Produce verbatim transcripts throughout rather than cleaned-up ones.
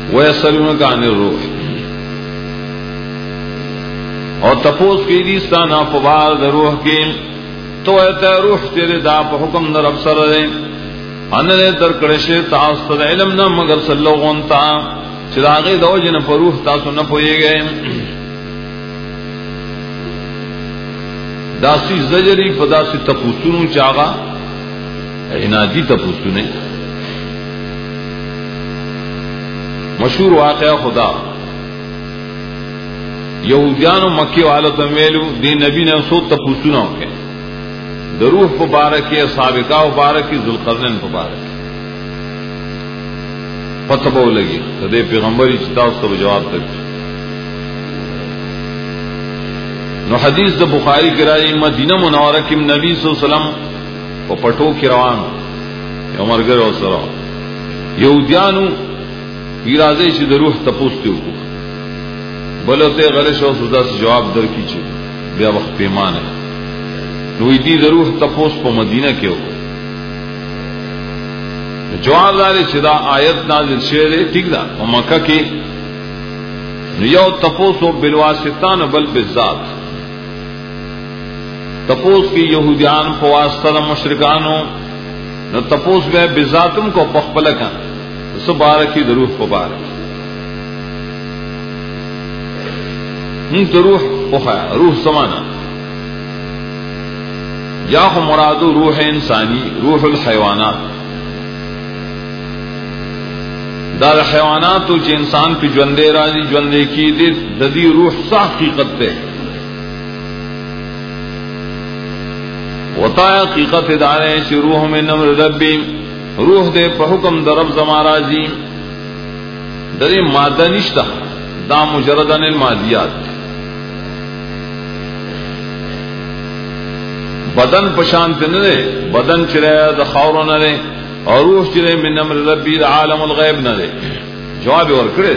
ويسألونك عن الروح اور تپوس کی دیستانا پبار در روح کی تو ایتا روح تیرے دا پا حکم در افسر دے اننے در کرشے تاستد علم نا مگر سلوغن تا چراغی دو جن پر روح تاسو نپوئے گئے داسی زجری پداسی تپوسونو چاگا عنادی تپوسونے مشہور واقعہ خدا یہودیان و مکی والوں ویلو دی نبی نے سو تپوسونا ہو گئے دروح مبارک سابقہ مبارک ذوالقرنین مبارک پتہ بہو لگی دے پیغمبری چتا اس کو جواب تک نو حدیث دا بخاری کرائی مدینہ منورہ کی نبی صلی اللہ علیہ وسلم کو پٹو کی روان عمر گر اور سرا یہودیانو ایرازے سے دروح تپوستے ہو بلوتے غلش اور سودا سے جواب در کی چھ بیا وقت پیمان ہے نوی دی دروح تپوس پا مدینہ کے ہو جواب دارے چدا آیت نازل شعر ٹھیک دا و مکہ کی یو تپوس و بالواسطان بل بالذات تپوس کی یہودیان کو واسطہ مشرکانوں نہ تپوس بے بذاتم کو پخپلکا سبارکی دروح مبارک منت روح اخیا روح سمانا یا خو مرادو روح انسانی روح الحیوانات دار حیوانات تو چی انسان پی جوندے راضی جوندے کی دی ددی روح سا حقیقت دے وطا حقیقت دارے چی روح میں نمر ربی روح دے پا حکم در رب زمان راضی دری مادہ نشتا دا مجردن المادیات بدن پشانت نہ دے بدن چرے دا خاورو نہ دے اور روح چرے من امر ربی دا عالم الغیب نہ دے جواب اور کرے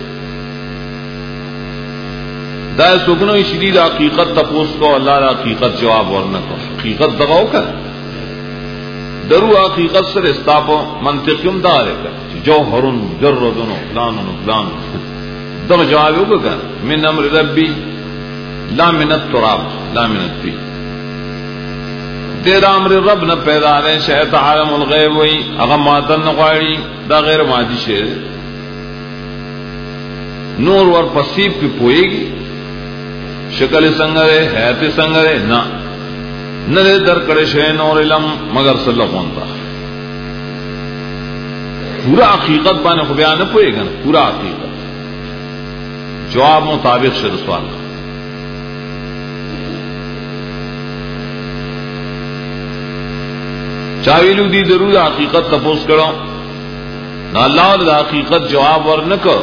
دا سکنو شدید حقیقت تپوس کو اللہ دا حقیقت جواب اور نہ کو حقیقت دغاو کر درو حقیقت سر استاپو منطقیم دارے کر جوہرن جردن فلان فلان دغ جواب ہوگا کر من امر ربی لا من التراب لا من الطین تیرا امر رب نہ پیدا رہے شہد عالم الغیب ہوئی اغم ماتن نقواری دا غیر مادی شہر نور ور پسیب کی پوئے گی شکل سنگرے حیات سنگرے نا نہ دے در کڑے شہ نور علم مگر صلی اللہ علیہ پورا حقیقت بانے کو بیان نہ پوئے گا پورا حقیقت جواب مطابق شر سوال چاویلو دی درود حقیقت تپوس کرو نہ اللہ دا حقیقت جواب ور نہ کرو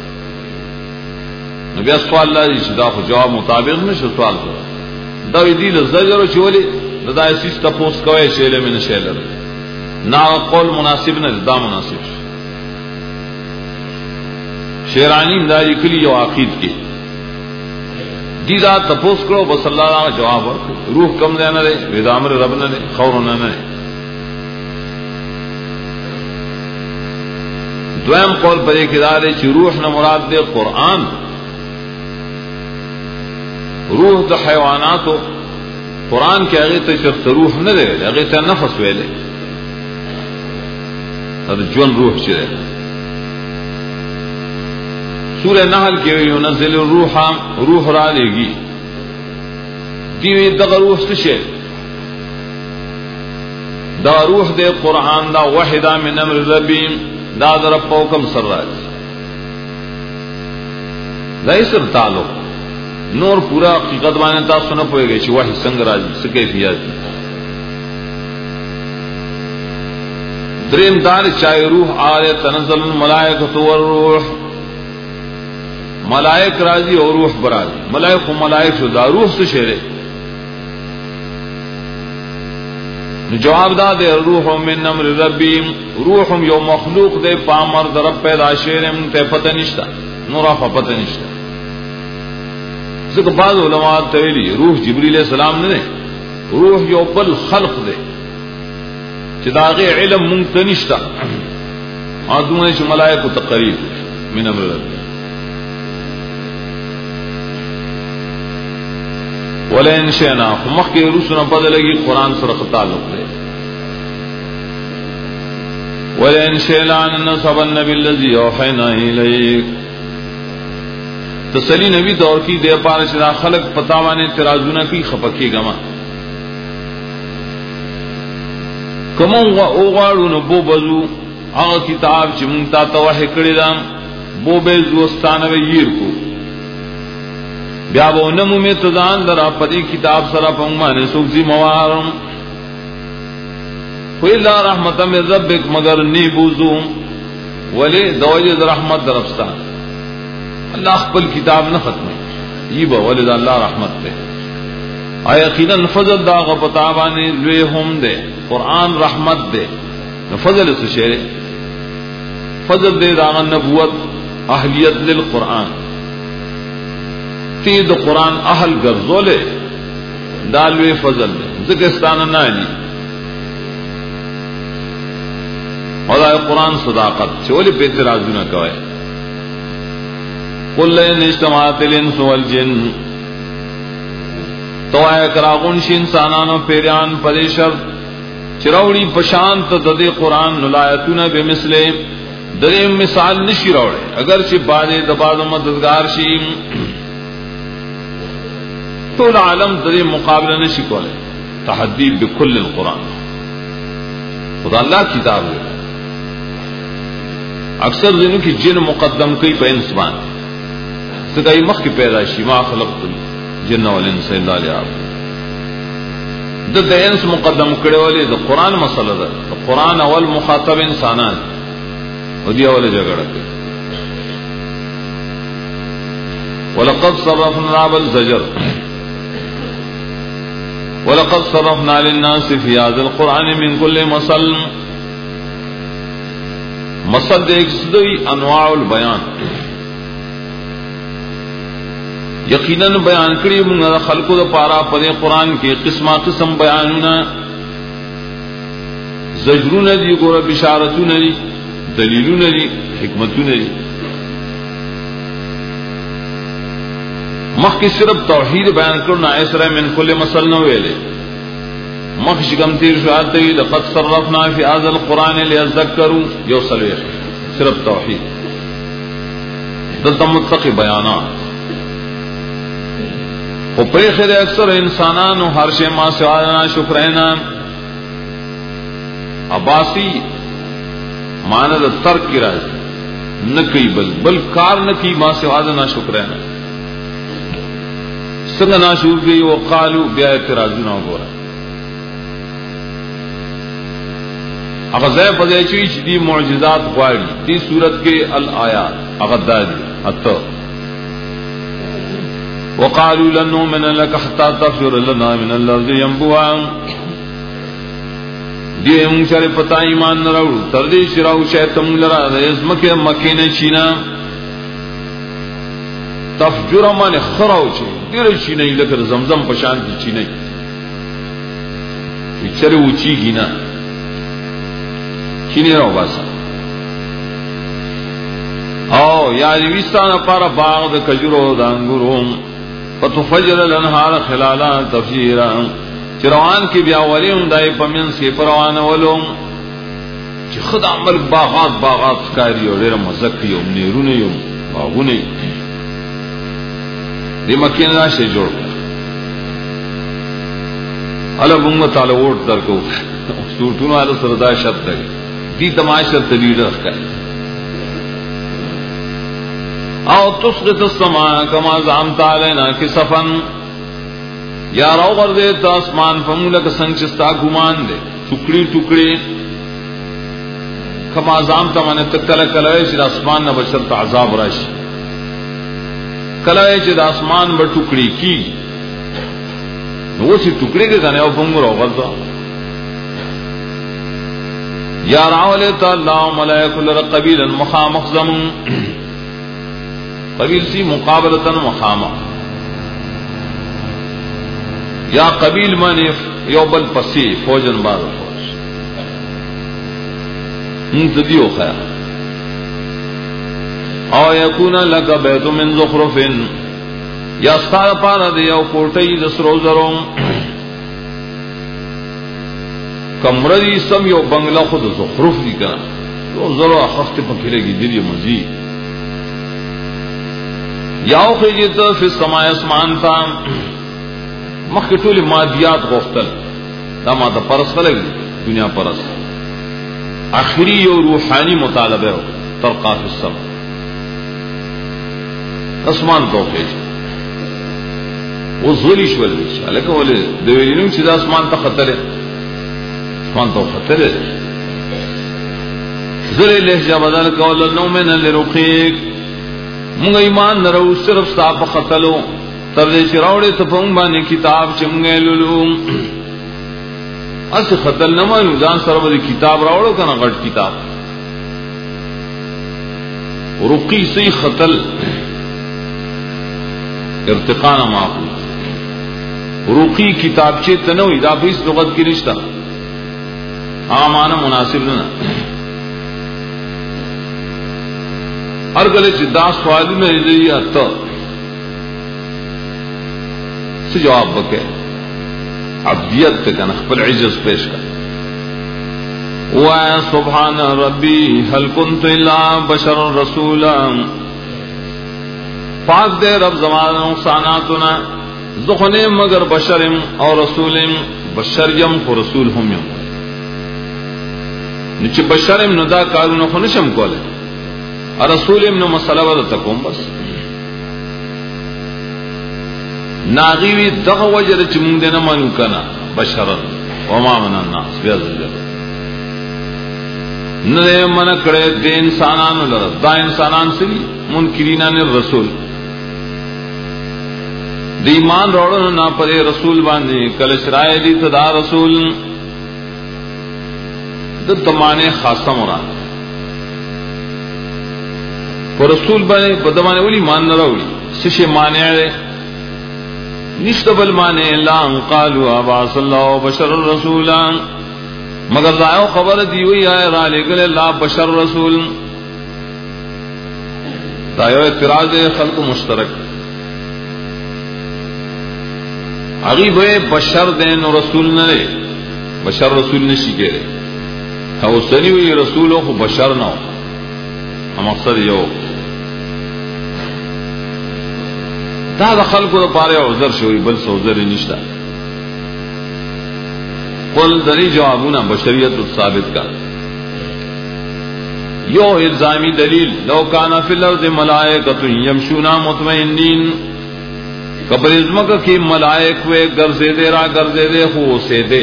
نبی سوال اللہ دی دا جواب مطابق نہ سوال کرو دا دی زجر چولی دا ایسی تپوس کوے شیلے میں نہ شیلے نہ قول مناسب نہ دا مناسب شیرانی داری کلی جو عقید کی دی دا تپوس کرو بس اللہ دا جواب ور روح کم دینا دے ویدامر رب نہ دے خور نہ دے دویم قول پر ایک ادارے چی روح نہ مراد دے قرآن روح دا حیواناتو قرآن کے اغیط چرت روح نہ دے اغیط نفس ویلے جون روح چرے سورہ نحل کے ینزل الروح روح را لے گی دیوی دغا روح سشے دا روح دے قرآن دا وحدہ من امر ربیم دا در پوکم سر راج دائی سر تعلق نور پورا حقیقت بانے تا سنا پوئے گئے چی وحی سنگ راج سکے فیاد درین دار چاہے روح آلے تنزل الملائکت والروح ملائک راضی اور روح برازی ملائک و ملائک شدہ روح سے شہرے جواب دا دے روح من امر ربی روح یو مخلوق دے پامر درب پیدا شیرم تے پتہ نشتا نورا پتہ نشتا ذکر بعض علماء تویلی روح جبریل علیہ السلام نے روح یو بل خلق دے چداغ علم منت نشتا آدمون چ ملائک تقریب من امر ولئن شئنا مخکې رسونه بدلږي قران سره تعلق دی ولئن شئنا نصب النبي الذي اوحينا اليك تسلی نبی دور کی دے پار شدا خلق پتاوانے اعتراضونه کی خپکی گما کومو اوغاړو نو بو بزو هغه کتاب چې مونږ ته توحید کړی دا بو به زوستانه ویر کو بیا وونه مو می تزان درا پدی کتاب سره په معنی سوزي موارم ویلا رحمت من ربک مگر نی بوزو ولی دوجه رحمت درفستان اللہ خپل کتاب نہ ختم یہ به ولید الله رحمت ته آیا یقینا فضل دا غبطابانی لوی هم ده قرآن رحمت ده فضل څه شی فضل دے دا نبوت اہلیت للقرآن تی د قرآن اہل ګرځولې دالوی فضل ده ذکرستان نه علی اور قرآن صداقت چولی پہ اعتراض نہ کوئے قل لئن اجتماعت الانس والجن تو اے کراغون شی انسانانو پیریان پریشر چروڑی پشانت دد قرآن نلایتون بمثل دد مثال نشی روڑے اگرچہ بعد دباد مددگار شی تو العالم دد مقابلہ نشی کولے تحدی بکل القرآن خدا اللہ کتاب ہے اکثر دنوں کی جن مقدم کئی پہ انسان سکائی مخ کی پیدائشی ما خلقت الجن والانس الا ليعبدون د انس مقدم کړي ولې د قران مسله ده قران اول مخاطب انسانان او دی اول جګړه کوي ولقد صرفنا بالزجر ولقد صرفنا للناس في هذا القران من كل مثل مصد ایک سدوی انواع البیان یقیناً بیان کری منگا خلقو دا پارا پدے قرآن کے قسمہ قسم بیانونا زجرون دی گورا بشارتون دی دلیلون دی حکمتون دی مخ کی صرف توحید بیان کرنا ایسرہ من کل مسل نویلے مخ شکم تیر شواد دی لقد صرفنا فی هذا القرآن لیذکروا یوصلویخ صرف توحید دلتا متقی بیانات و پریخر اکثر انسانان و ہر شے ما سوالنا شکرنا عباسی ماند ترک کی راز نکی بل بل کار نکی ما سوالنا شکرنا سنگ ناشور گئی وقالو بیا اعتراضنا گورا اغزائی پدے چوئی چی دی معجزات غواری دی صورت کے الآیات اغدادی اتو وقالوا لن نؤمن لك حتى تفجر لنا من الارض ينبوعا دی مونږ پتا ایمان نه راوړو تر دې چې راو شیطان لرا د ازمکه مکه نه چینا تفجر من خراو چې ډیر شي نه لکه زمزم په شان دي چی نه چې و چیږي نه کینه راو باسه او یا دې وستانه پر باغ د کجورو د انګورو فتفجر الانهار خلالا تفجیرا چروان کی بیاولیم دای پمن سی پروان ولوم چې خدا عمل باغات باغات کاری او ډیر مزکی او نیرونه یو باغونه دې مکه نه شي جوړ الله موږ تعالی ورته درکو سورتونو ال سردا شت دی دې تماشا تدیر راکړي او تسقط السماء كما زعمت علينا كسفا یا راو غرده تا اسمان فمولک سنچستا گمان دے ٹکڑی ٹکڑی کما زعمت من تکل کلوے چھ اسمان نہ بشر عذاب راشی کلوے چھ اسمان بر ٹکڑی کی وہ سی ٹکڑی کے کنے او فمور راو غرده یا راو لیتا اللہ ملائک لرقبیلا مخامخزم قبیل سی مقابلتاً مخامہ یا قبیل مانی یوبل پسی فوجن بار فوج انت دیو خیر او یکون لک بیت من زخرف یا ستاره پاره دی او کوټی د سرو زرو کمردی سم یو بنگلا خود زخرف دی کنه سرو زرو اخست پکې لګی دی مزي یاو خیجت فی السماء اسمان تا مخکې ټول مادیات غوښتل دا ما ته پرس خلک دنیا پرس اخری یو روحانی مطالبه ترقا فی السماء اسمان توقیج وزولی شول لکه ولې د ویلینو چې د اسمان ته خطر اسمان ته خطر زری لهجه بدل کول نو من لرقیق مونږ ایمان نرو صرف صاحب خطلو تر دې چې راوړې ته په باندې کتاب چې مونږ لولو اس خطل نه مانو ځان سره به کتاب راوړو کنه غټ کتاب رقی سی خطل ارتقاء نه معقول رقی کتاب چې تنوي دا په لغت کې نشته هغه معنی مناسب نه هر کله چې دا سوالونه لري اته څه جواب وکړي عبدیت ته کنه خپل عجز پیش کړ و سبحان ربي هل كنت الا بشر رسولا پاک دے رب زمان نقصاناتنا زخنے مگر بشرم اور رسولم بشریم خو رسول هم یم نچ بشرم نو دا کارونه خو نشم کوله رسولم نو مسئلہ ورته کوم بس ناغیوی دغه وجه چې مونږ نه مانو کنه بشرا وما من الناس بیازل نه من کړه د انسانانو لره دا انسانان سری منکرینان الرسول د ایمان وروړو نه پرې رسول باندې کله شرای دي صدا رسول د تمانه خاصه مراد پر رسول باندې په دمانه ولي مان نه راوړي څه مانع نشته بل معنی لا قالوا ابا صلی الله بشر رسولا مگر ځاو خبر دی وی یا را لګل الله بشر رسول دا یو اعتراض خلق مشترک اغي به بشر دین رسول نه بشر رسول نشي کېږي او سنی وی رسول او بشر نه مقصد یو دا د خلکو لپاره عذر شوی بل څه عذر نشته قل دلی جوابونه بشریت ثابت کا یو الزامی دلیل لو کان فی الارض ملائکۃ یمشون مطمئنین قبر ازمک کی ملائک وے گرزے دے را گرزے دے خو سے دے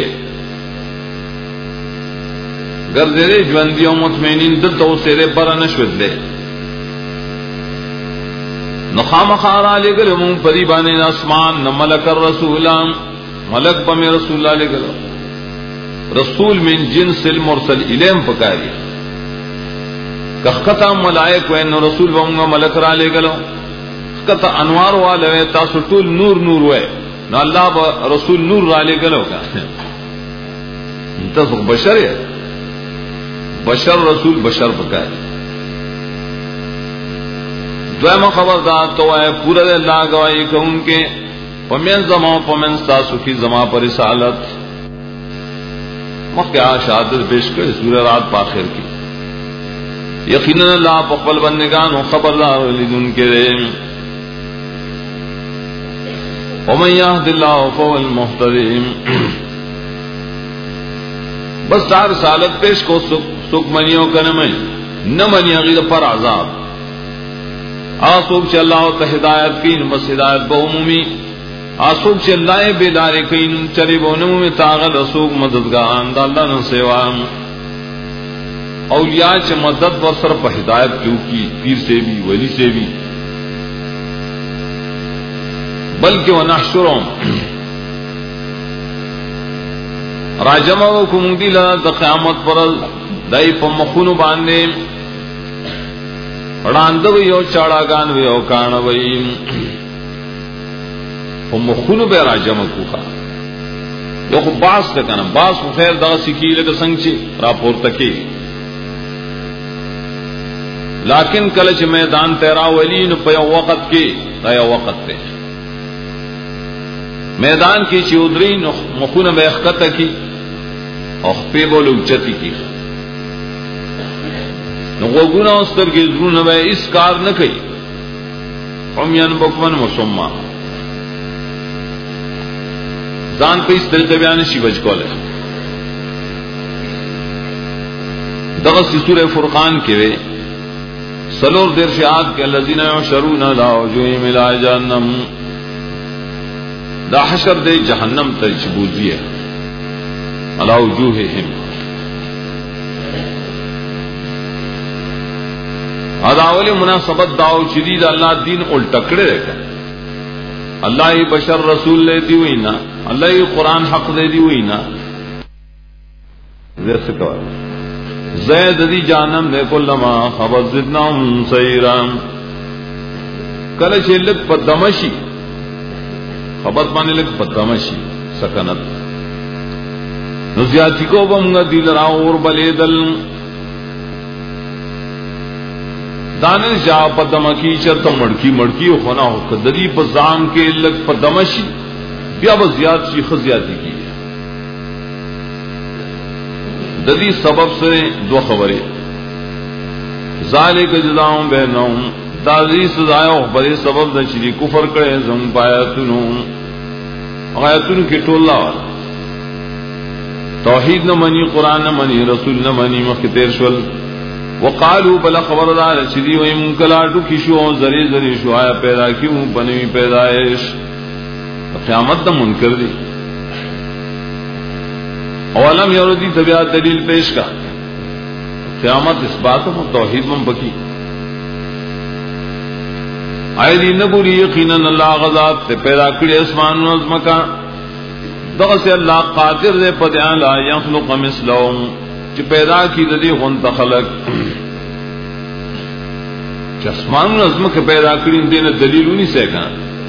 گرزے دے ژوندیو مطمئنین دلته سے دے پر نشود دے نخام خارا لگل مون پدی بانے اسمان نہ ملک الرسول ملک پم رسول اللہ لگل رسول من جنس المرسل الیم پکاری کختا ملائک و ان رسول ومغا ملک را لگل کتا انوار والے تاسو ټول نور نور وے نو اللہ با رسول نور را لگل کا تاسو بشر ہے بشر رسول بشر پکاری دویمہ خبردار تو ہے پورا اللہ گواہی کہ ان کے پمین زمان پمین ستاسو کی زمان پر رسالت مخیٰ شہادت پیش کر سورہ رات پاخر کی یقیناً اللہ پقبل بندگان و خبردار لیدن کے رے ومن یهد اللہ فهو المهتدی بس تار رسالت پیش کو سک منیوں کا نمائی نہ منی غیر پر عذاب آسوب چ اللہ ته ہدایت کین بس ہدایت به عمومی آسوب چ اللہ بیدار کین چری بونو میں تاغل اسوب مددگاران د اللہ نے سیوا اولیاء چ مدد ور سر په ہدایت کیوں کی پیر سے بھی ولی سے بھی بلکہ ونحشرهم راجمعکم دل د قیامت پر دای په مخونو باندې وړاند وی او چاړاګان وی او کان وی په مخونو به راجم کوخه یو خو باس ته کنه باس خو خیر دا سکیله د څنګه چې راپورته کی لیکن کله چې میدان تیرا ولین په یو وخت کې دا یو وخت دی میدان کې چې ودرین مخونه به اخته کی او په بولو چتی کی نو وګونه اوستر کې زرونه به اس کار نه کوي عمیان بکمن مسما ځان په اس طریقې بیان شي وج کوله دغه سورہ فرقان کې وي سلور دیر شهاد کې الذين يشرون لا وجوههم الى جهنم دا حشر دے جہنم ته چبوزی ہے علی وجوههم ادا اولی مناسبت داو شدید اللہ دین الٹکڑے رکھا اللہ ہی بشر رسول لے دی ہوئی نا اللہ ہی قرآن حق دے دی ہوئی نا زیر سے کہا زید دی جانم دے کلما خبت زدناهم سیرام کلچ لک پا دمشی خبت مانے لک پا دمشی سکنت نزیاتی کو بمگا دیل راور بلے دل دانش جا پا دمکی چرتا مڑکی مڑکی خونا ہو کدری پا زام کے لک پا دمشی بیا با زیاد شی خزیاتی کی ددی سبب سے دو خبریں ذالک جزاؤں بینہم دادی سزایو بڑے سبب د چری کفر کرے زم پایتونو آیتونو کی ټولا توحید نہ منی قرآن نہ منی رسول نہ منی مخطر شول وقالوا بلا خبردار چری و منکلاٹو کی شو زری زری شو آیا پیدا کیوں بنوی پیدائش قیامت دا منکر دی اولم یردی طبیعت دلیل پیش کا قیامت اس بات میں توحید من بکی آئے دی نبوری یقینا اللہ غذات تے پیدا کری اسمان و عظمکا دغس اللہ قادر دے پدیان لا یخلق مثلهم چی پیدا کی دی غنط خلق چی اسمان و عظمک پیدا کری دینا دلیلونی سے کہا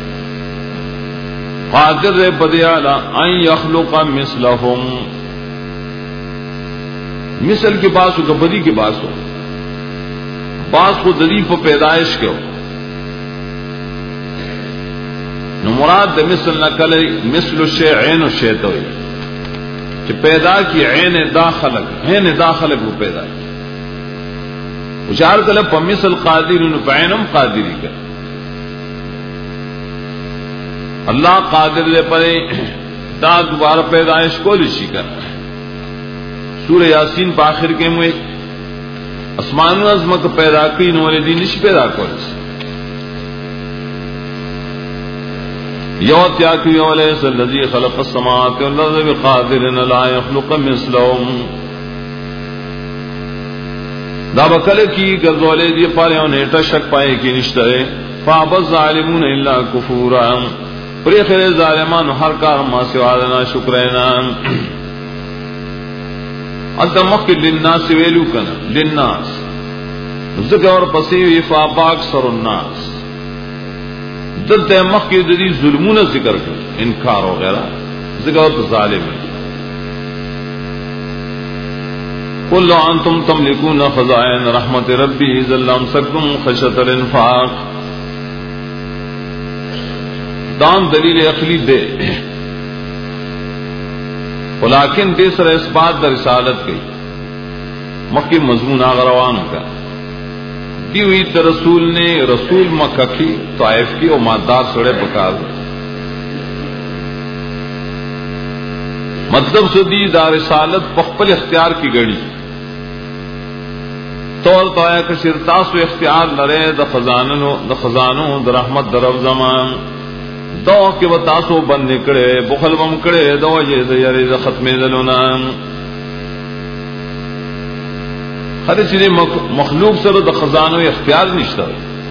قادر دے پدیان لا ان یخلق مثلهم مثل کے باس ہو کبدی کے باس ہو باس کو دلیل پر پیدائش کے ہو نو مراد د مثل نقل مثل الشیء عین الشیء تو کہ پیدا کی عین داخلك عین داخلك وہ پیدا کی اچار کله په مثل قادر نو عینم قادری کا اللہ قادر دے پر دا دوبارہ پیدائش کو لشی کر سورہ یاسین په آخر کې مو اسمان و عظمت پیدا کی نو ولې دین نش پیدا کول یوت یا کی ولیس الذی خلق السماوات والارض بقادر لا يخلق مثلهم دا بکل کی گزولے دی پاریوں نے شک پائے کی نشتے فاب الظالمون الا کفورا پر خیر ظالمان ہر کار ما سوا لنا شکرنا ادمک للناس ویلو کنا للناس ذکر اور پسیوی فاب اکثر الناس دلتے مخ کی دلی ظلمون ذکر کر انکار وغیرہ ذکر تو ظالم ہے قل لو انتم تملكون خزائن رحمت ربی ذل امسکتم خشیۃ الانفاق دام دلیل عقلی دے ولیکن تیسرا اثبات در رسالت کی مکی مضمون آغروان کا دی ہوئی تو رسول نے رسول مکہ کی طائف کی اور مادار سڑے پکار مطلب سدی دار رسالت پخپل اختیار کی گڑی طور تو آیا کہ شرطاس و اختیار لرے دا خزانو دا خزانو دا رحمت دا رب زمان دو کے وتاسو بند نکڑے بخل بم کڑے دو وجہ دا یری دا ختم دلونا ہر چیز مخلوق سر د خزانو اختیار نشتا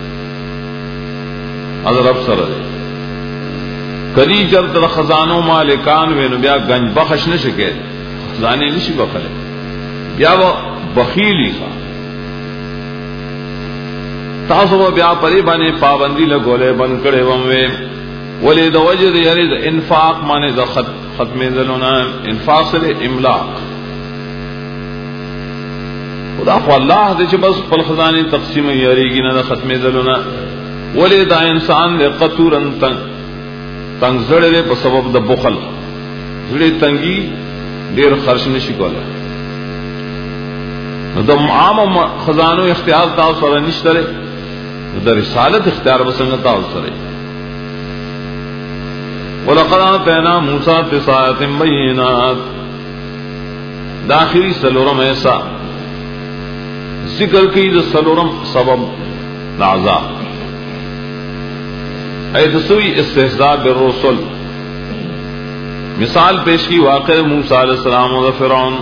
از رب سر کدی چر د خزانو مالکان وینو بیا گنج بخش نشکے خزانے نشی بخلے بیا وہ بخیلی خوا تاسو بیا پری بانے پابندی لگولے بند کڑے وموے ولی د وجد یعنی د انفاق مانے د ختم دلونا انفاق سے املاق خدا خو الله دې چې بس خپل خزانه تقسیم یریږي نه ختمې دلونه ولې دا انسان له قطورن تنگ تنگ زړه په سبب د بخل زړه تنګي ډیر خرچ نشي کولای نو د عام خزانو اختیار تاسو سره نشته د رسالت اختیار وسنګ تاسو سره ولقد آتينا موسى تسع آيات بينات داخلي سلورم ایسا ذکر کی د سلورم سبب العذاب ایت سوی استهزاء بالرسل مثال پیش کی واقع موسی علیہ السلام و فرعون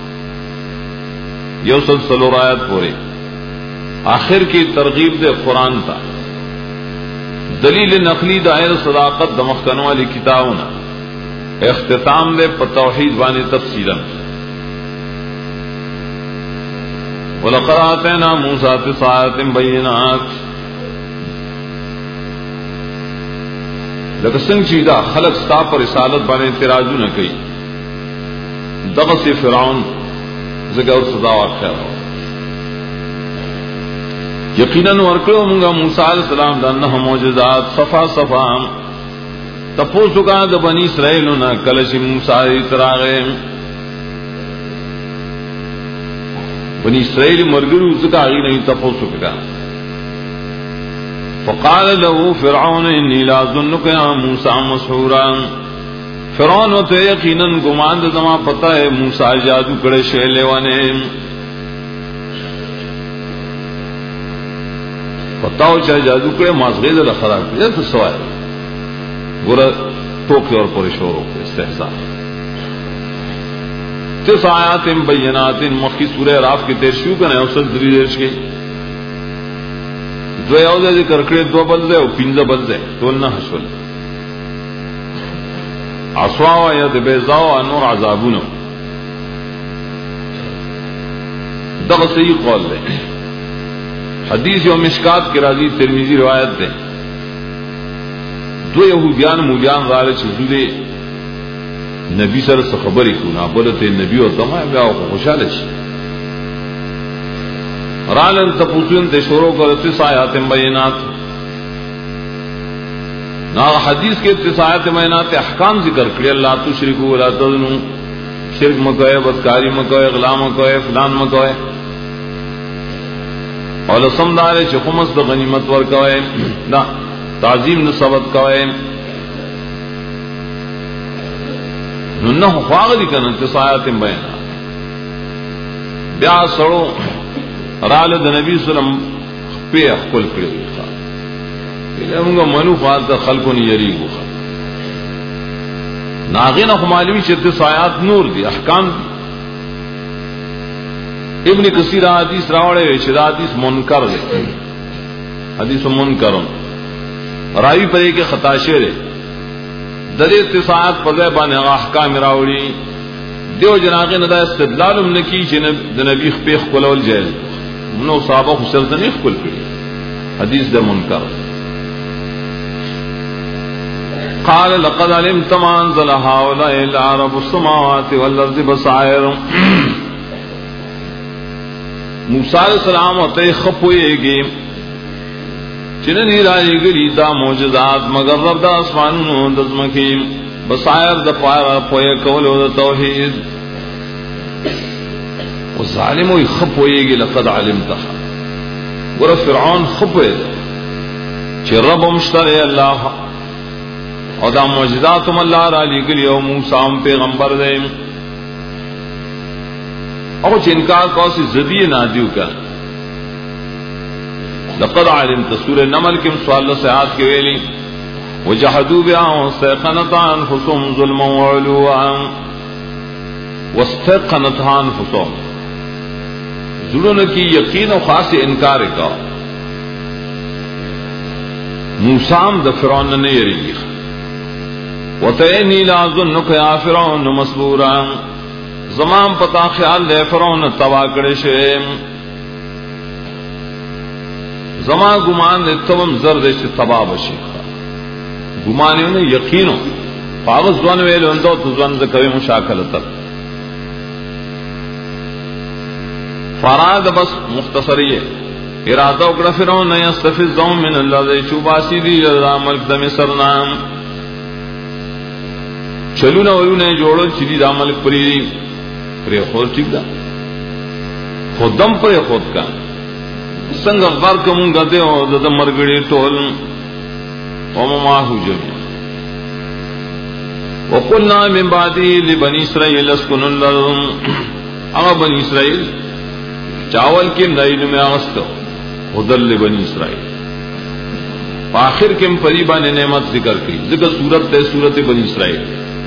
یو سلسلہ آیات پورے آخر کی ترغیب دے قرآن تا دلیل نقلی دائر صداقت دمخکن والی کتابنا اختتام دے توحید وانی تفصیلا وَلَقَدْ آتَيْنَا مُوسَىٰ تِسْعَ آيَاتٍ بَيِّنَاتٍ لکه څنګه چې دا خلق ستا پر رسالت باندې اعتراضونه کوي دغه سي فرعون زګه او صدا واقع یقینا ورکړو موږ موسی عليه السلام د نه معجزات صفا صفا تاسو کا د بنی اسرائیل نه کله چې موسی تراغه بنی اسرائیل مرګرو ځکه هغه نه تاسو کا فقال له فرعون اني لا ظنك يا موسى مسحورا فرعون ته یقینا ګمان د زما پتا ہے موسی جادو کړه شی لیوانه پتاو چې جادو کړه مازغې د خراب کړه ته سوال ګوره ټوکې اور پرې شروع استهزاء تسع آیات بینات مخی سورہ راف کی تیر شو کنه او سل دری دیرش کی دو یو دے ذکر کړي دو بل دے او پنځه بل دے ټول نه حشول عصوا و ید بیضا و نور عذابونو دغه صحیح قول دے حدیث یو مشکات کی راضی ترمذی روایت دے دو یہودیان مولیان غاله چې دوی نبی سره خبرې کوي بلته نبی او دمه بیا خوشاله شي رالن تپوسون ته شروع کړه تسع آیات بینات نا حدیث کے تسع آیات بینات احکام ذکر کړي الله تشرکو ولا تظنوا شرک مکوئے بدکاری مکوئے غلام مکوئے فلان مکوئے اور سمدار چې خمس د غنیمت ورکوئے دا تعظیم نسبت کوئے نو نه خواغلی کنه تسع آیات بینات بیا سړو رال د نبی سلام په خپل کړی ښه موږ منو فاز خلقو نه یریږو ناغینه خو معلومی چې د آیات نور دي احکام دي. ابن کثیر حدیث راوړی چې دا حدیث منکر دی حدیث منکرون راوی پرې کې خطا شعر د دې اتفاق په ځای باندې احکام راوړي دیو جناغه نه دا استدلال هم نکي چې د نبی خپل خپلول جایز نو صحابه خو سره نه خپل کړی حدیث د منکر قال لقد علمت ما انزل هؤلاء العرب السماوات والارض بصائر موسی علیہ السلام ته خپويږي چې نه راځي دا معجزات مگر رب د اسمانونو د زمکې بصائر د پاره پوهه کول او توحید او ظالم وي خپويږي لقد علمت ور فرعون خپوي چې رب مشتري الله او دا معجزات هم الله را لګي او موسی هم پیغمبر دی او چې انکار کوي زدی نه دیو کا لقد علمت سورہ نمل کے سوال سیات کے ویلی وجحدوا بها واستيقنتها انفسهم ظلما وعلوا واستيقنتها انفسهم ظلم کی یقین و خاص انکار کا موسی د فرعون نے یریږي وتعنی لا ظنك يا فرعون مسبورا زمان پتا خیال دے فرعون تبا کړي شه زمان گمان دے تم زر دے چې تبا بشي گمانونه یقینو پاغ ځوان ویل اندو تو ځوان د کوي مشاکله تر فراد بس مختصریه اراده وکړه فرعون نه یستفزهم من الذی چوباسی دی له ملک د مصر نام چلونه ورونه جوړول چې دی د ملک پری پری خو ټیک ده خودم پر خود کا څنګه غار کوم غته او د مرګړي ټول او ما هو جميع وقلنا من بعدي لبني اسرائيل اسكنوا الارض هغه بني اسرائيل چاول کې دایو میں اوستو هدل لبني اسرائيل په اخر کې په باندې نعمت ذکر کړي ذکر صورت ته صورت بني اسرائيل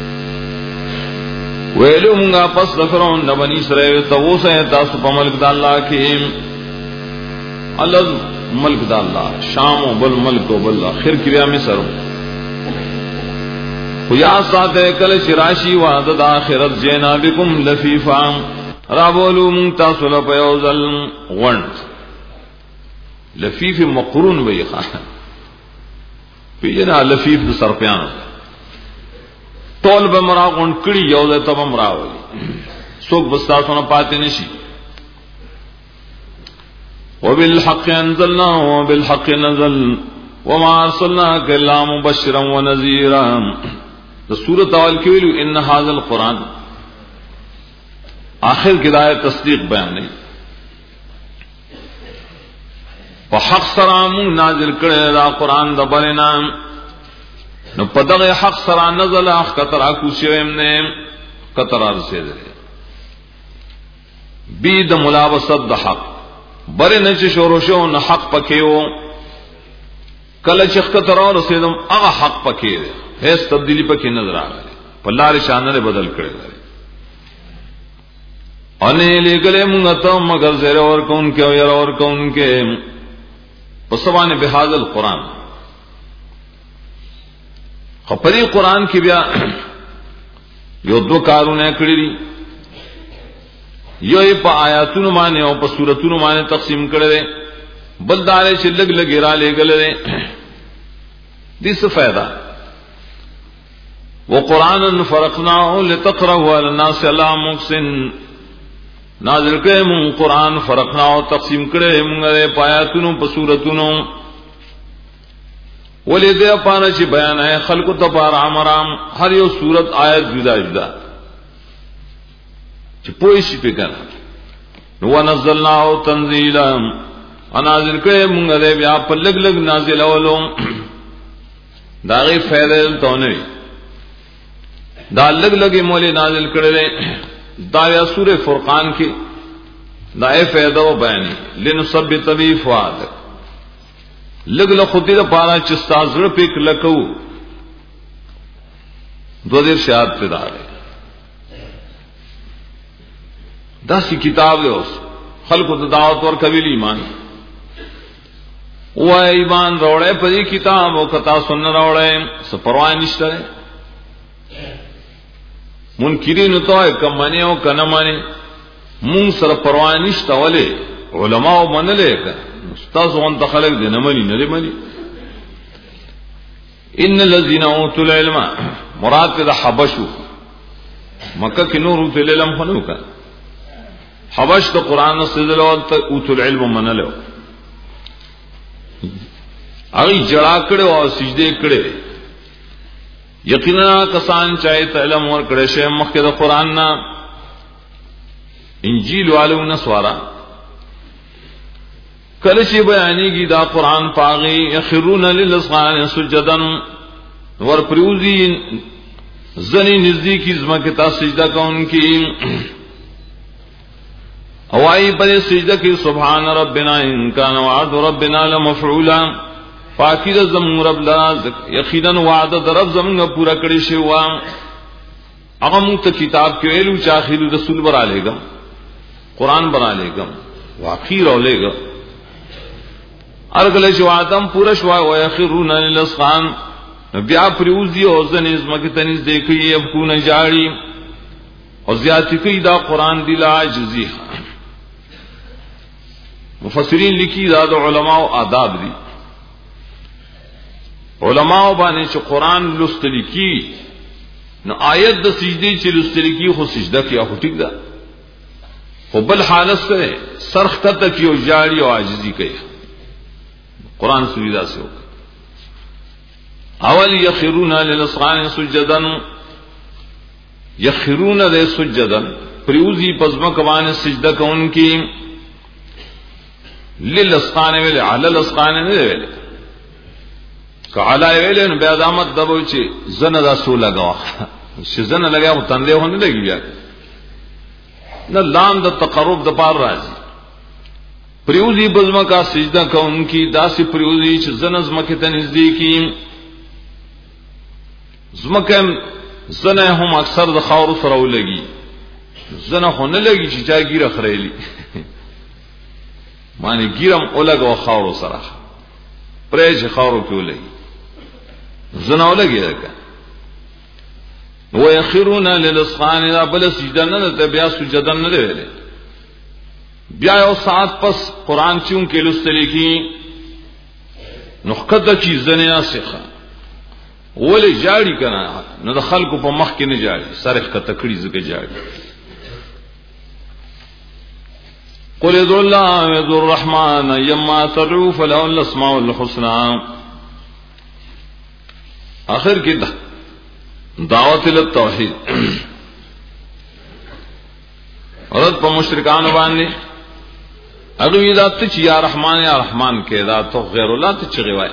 ویلو مونږه پس فرعون د بني اسرائيل ته وسه تاسو په ملک د الله کې الله ملک د الله شام او بل ملک او بل اخر کې بیا مصر خو یا ساته کله شراشی وعده د اخرت جنابکم لفیفا رابولو مون تاسو له پیوزل غوند لفیف مقرون وی خان پیجنا لفیف د سرپیان ټول به مرا غوند کړي یو د تبم راوي څوک بستاسو نه پاتې نشي وبالحق انزلنا وبالحق نزل وما ارسلناك الا مبشرا ونذيرا د سورۃ اول کې ویلو ان هاذا القران آخر کې دا تصدیق بیان نه په حق سره مون نازل کړی دا قران د بلنا نو په دغه حق سره نزل اخ کتر اكو شویم نه کتر ارسه بی د ملابسه د حق بره نه چې شروع شو نه حق پکې وو کله چې کتر ارسه هغه حق پکې دی هیڅ تبدیلی پکې نظر راغله په لارې شانره بدل کړی دی ان لګلې موږ ته مگر زره اور کون کې او ير اور کون کې پسوانه بهذا القران خپري قران کې بیا یو دو کارونه کړی دي یو په آیاتونو باندې او په سوراتونو باندې تقسیم کړی دي بل دارې چې لګ لګ را لګلې دي څه فائدہ وقرآن فرقناه لتقرأه على الناس على مكث نازل کړه مون قرآن فرقناه تقسیم کړه مونږه پایاتونو په سوراتونو ولې دې پانه چې بیان ہے خلق ته بار امرام هر یو سورت آیت جدا جدا چې پوي شي په کنه نو نزلناه تنزيلا انازل کړه مونږه بیا په لګ لګ نازل اولو دا غي فائدې ته نه دا لګ لګي مولې نازل کړل دا یا سورہ فرقان کې دا ای فائدہ و بیان لنثبت به فؤاد لګ له خدای د پاره چې استاد په کلکو دو دیر شهادت ته دار دا سی کتاب له خلق د دعوت ور کوي ایمان و ایمان روړې په دې کتاب او کتا سن روړې څه پروا نشته منکرین تو کمنه او کنه معنی مون سره پروا نشته ولې علماء منلې ک استاد اون دخلک دې نه مانی نه مانی ان الذين اوتوا العلم مراد د حبشو مکه کې نور اوتوا العلم خنو ک حبش د قران سره او اوتوا العلم منلو هغه جړا کړو او سجده کړي یقینا کسان چاہے علم ور کړه شه مخکې د قران نا انجیل والو نسوارا کله شی بیانېږي دا قران پاغي يخرون للذقان سجدا ور پروزی زنی نزدیکی زمکه تا سجدہ کوونکی اوای په سجدہ کې سبحان ربنا ان کان وعد ربنا لمفعولا پاکی د زمون رب لا یقینا وعده در رب زمونږه پورا کړی شی و هغه موږ ته کتاب کې ویلو چې اخر رسول برا لېګم قران برا لېګم واخیر اولېګم ارګل شو ادم پورا شو او اخرون للاسخان بیا پریوزی او زنیز مکه تنیز دیکي ابکون جاړي او زیات کی دا قران دی لا عجزی مفسرین لیکي دا د علماء او آداب دي علماء باندې چې قران لوستل کی نو آیت د سجدي چې لوستل کی خو سجده کیا خو ټیک ده خو بل حالت سره سرخ ته کیو جاری او عاجزی کوي قران سویدا سو اول یخرون للاسقان سجدا یخرون ذ سجدا پریوزی پزما کوان سجدہ کون کی للاسقان ویل علی الاسقان نه ویل کعلی ویل بیا دامت دبو چی زنه دا سو لگا چې زنه لگا او تندې هونه لګی بیا نہ لام د تقرب د پار راځي پریوزی پزما کا سجدہ کون کی داسی پریوزی چې زنز مکه ته نږدې کی زمکم زنه هم اکثر د خاور سره ولګي زنه خو نه لګي چې چا ګیره خړېلی معنی ګیرم اولګ او خاور سره پرېج خاور کې ولګي زنه ولګي راکا ويخرون للاسقان لا بل سجدن ته بیا سجدن نه ویلې بیا یو ساعت پس قران چون کې لستل کی نو قد کی زنه اسخه ولی جاری کنا نو د خلکو په مخ کې نه جاری سرخ کا تکړی زګه جاری قل ادعوا الله وادعوا الرحمن ايما تدعوا فله الاسماء الحسنى اخر کې دعوت التوحید اورت په مشرکان باندې اغه ذات چې یا رحمان یا رحمان کې ذات غیر الله ته چغي وای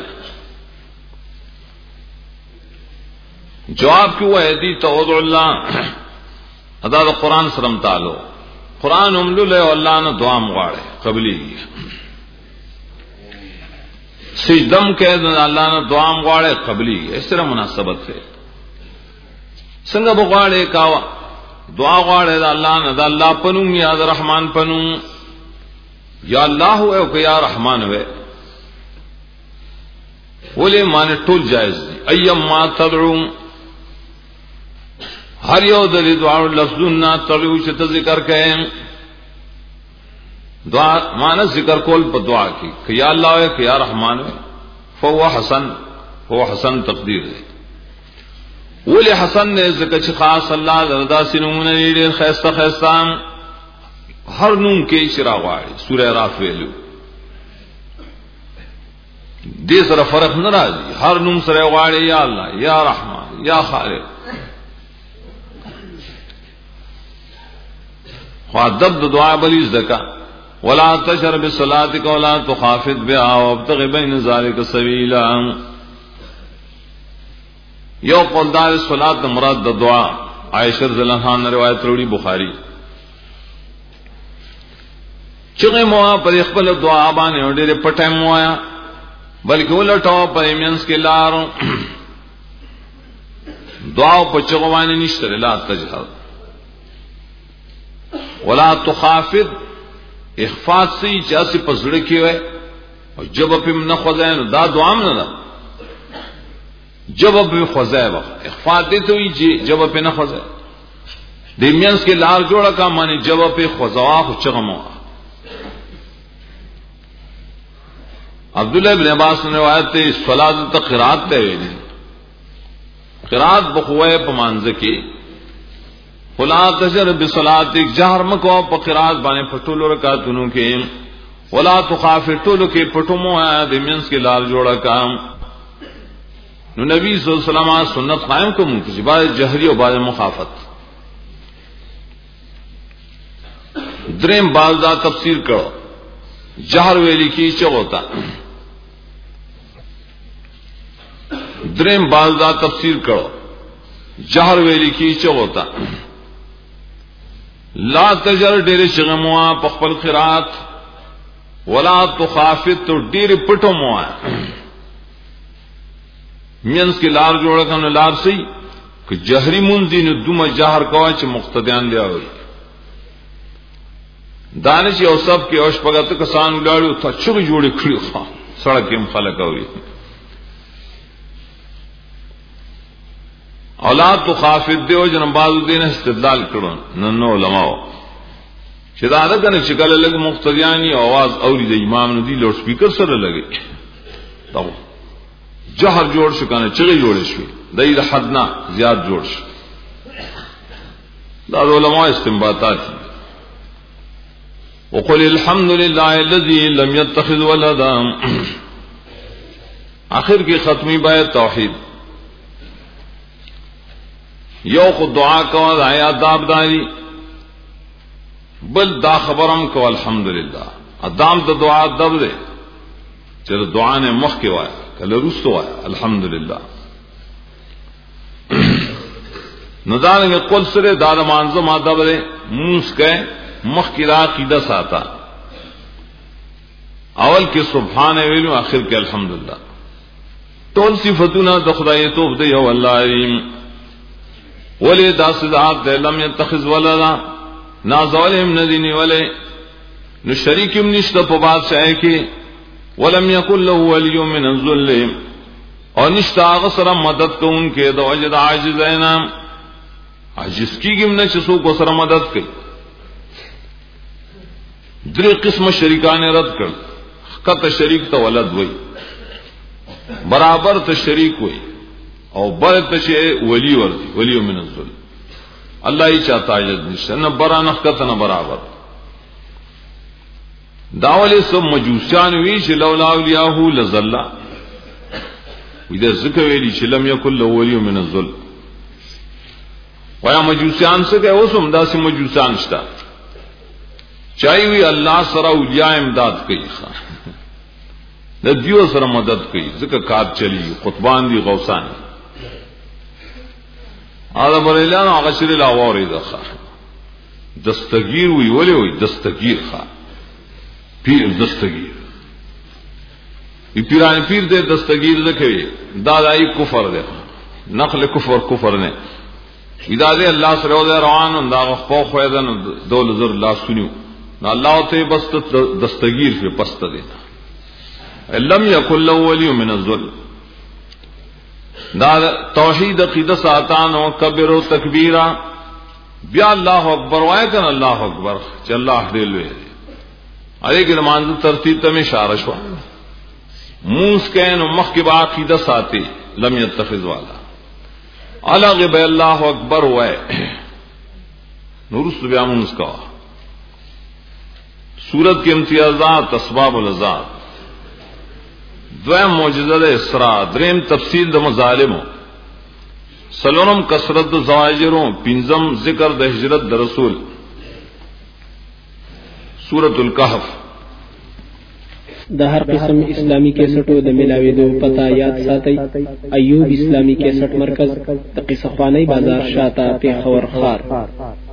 جواب کیوں ہے دی توضع اللہ ادا دا قرآن سرم تعالو قرآن املو لے اللہ نے دعا مغاڑے قبلی سجدم کہہ دن اللہ نے دعا مغاڑے قبلی اس طرح مناسبت ہے سنگا بغاڑے کاوا دعا غاڑے دا اللہ نے دا اللہ پنوں یا دا رحمان پنوں یا اللہ ہوئے کہ یا رحمان ہوئے ولی مانے ٹول جائز دی ایم ما تدعون ہر یو دلی دعا لفظنا تلو چت ذکر کہیں دعا معنی ذکر کول په دعا کی کہ یا اللہ ہے کہ یا رحمان ہے فهو حسن هو حسن تقدیر ہے ولی حسن نے ذکر چ خاص اللہ رضا سنون نے خیستا خیستان ہر نون کے چراغ واڑی سورہ راف ویلو دې سره فرق نه راځي هر نوم سره واړی یا الله یا رحمان یا خالق خاطب دعا بلی زکا ولا تشر بصلاتك ولا تخافت بها وابتغ بين ذلك سبيلا یو قندار صلات مراد د دعا عائشہ رضی اللہ عنہا روایت وروړي بخاری چغه مو په خپل دعا باندې ډېر پټه موایا بلکې ولټاو په ایمنس کې لارو دعا په چغوانه نشته لا تجهر ولا تخافت اخفاء سي جاسي پسړه کې وای او جب په من خدای دا دعا نه ده جب په خدای وخت اخفاء دي ته وي جب په نه خدای د ایمنس کې لار جوړه کا معنی جب په خدوا خو چغمو عبداللہ ابن عباس نے روایت تے صلاۃ تے قرات تے ویلی قرات بخوے پمانځ کی فلا تجر بصلاۃ جہر مکو په قرات باندې پټولو رکعاتونو کې ولا تخافتو کې پټومو د مینس کې لال جوړا کام نو نبی صلی الله علیه وسلم سنت قائم کوم چې بعد جهری او بعد مخافت دریم باز دا تفسیر کرو جہر ویلی کی چغوتا دریم باز دا تفسیر کرو جہر ویلی کی چغوتا لا تجر ډېر شغموا په خپل قرات ولا تخافت ډېر پټو موا مینس کې لار جوړه کنه لار سي کہ جهري مونږ دین دومره جهر کوا چې مقتدیان دی اوي دانش اوصف کې اوش پګت کسان ولاړو ته چغ جوړې کړی خو سړک کې خلک اوي اولاد تو خافت دیو جن بعض دین استدلال کړو نو نو علماء چې دا ده کنه چې کله لګ مقتدیانی आवाज اوري د امام ندی لوډ سپیکر سره لګي دا جهر جوړ شو کنه چغې جوړې شو دای د حدنا زیات جوړ شو دا علماء استنباطات وقل الحمد لله الذي لم يتخذ ولدا. آخر کی ختمی بیت توحید. یو خود دعا کو آیات دابداری بل دا خبرم کو الحمدللہ ادام تو دعا دب دے چلو دعا نے مخ کے وایا کل رستو آیا الحمدللہ ندان میں قل سرے دادا مانزم دب دے موس کے مخ کی را قیدہ ساتا اول کے سبحان ویلو آخر کے الحمدللہ تول صفتنا دخدائی توف دے یو اللہ علیم ولی دا صدات دے لم يتخذ ولدا نازولهم ندینی ولی نو شریکم نشتا پا بادشاہ کی ولم یکن له ولی من الذل اور نشتا آغسر مدد کو ان کے دو وجد عاجزینا عاجز کی گم نچسو کو سر مدد کی دری قسم شریکان رد کر قط شریک تا ولد وی برابر تا شریک وی او بر تشے ولی ورتی ولی من الذل اللہ ہی چاہتا عجز نشتا نہ برا نخکت نہ برابر داولی سب مجوسیان وی چھ لولا اولیاہو لزلہ ویدہ ذکر ویلی چھ لم یکن لہو ولی من الذل ویا مجوسیان سے کہ وہ سمدہ سے مجوسیان شتا چاہی ہوئی اللہ سرا اولیاء امداد کئی خواہ نہ دیو سرا مدد کئی ذکر کار چلی قطبان دی غوثان آدھا بریلان آغا شر الاواری دا خواہ دستگیر ہوئی ولی ہوئی دستگیر خواہ پیر دستگیر یہ پیرانی پیر دے دستگیر دکھے دادائی کفر دے نقل کفر کفر نے ادا دے اللہ سے رو دے روان دا خو خویدن دول زر اللہ سنیو نا اللہ تے بس دستگیر پہ پست دینا لم یکن له ولی من الذل دا توحید عقیدہ ساتان و کبر و تکبیرہ بیا اللہ اکبر وائے کن اللہ اکبر چل اللہ دلوے ارے کہ نماز ترتیب تمہیں شارش ہوا موس کین و مخ کے باقیدہ ساتے لم یتخذ والا الگ بے اللہ اکبر وائے نورست بیا موس کا سورت کے امتیازات اسباب الازاد دویم معجزہ دے اسراء دریم تفصیل دا مظالموں سلونم کسرت دا زواجروں پنزم ذکر دا ہجرت دا رسول سورت الکہف دا ہر قسم اسلامی کیسٹو دا ملاوی دو پتہ یاد ساتی ایوب اسلامی کیسٹ مرکز تقی صفانی بازار شاتا پیخور خار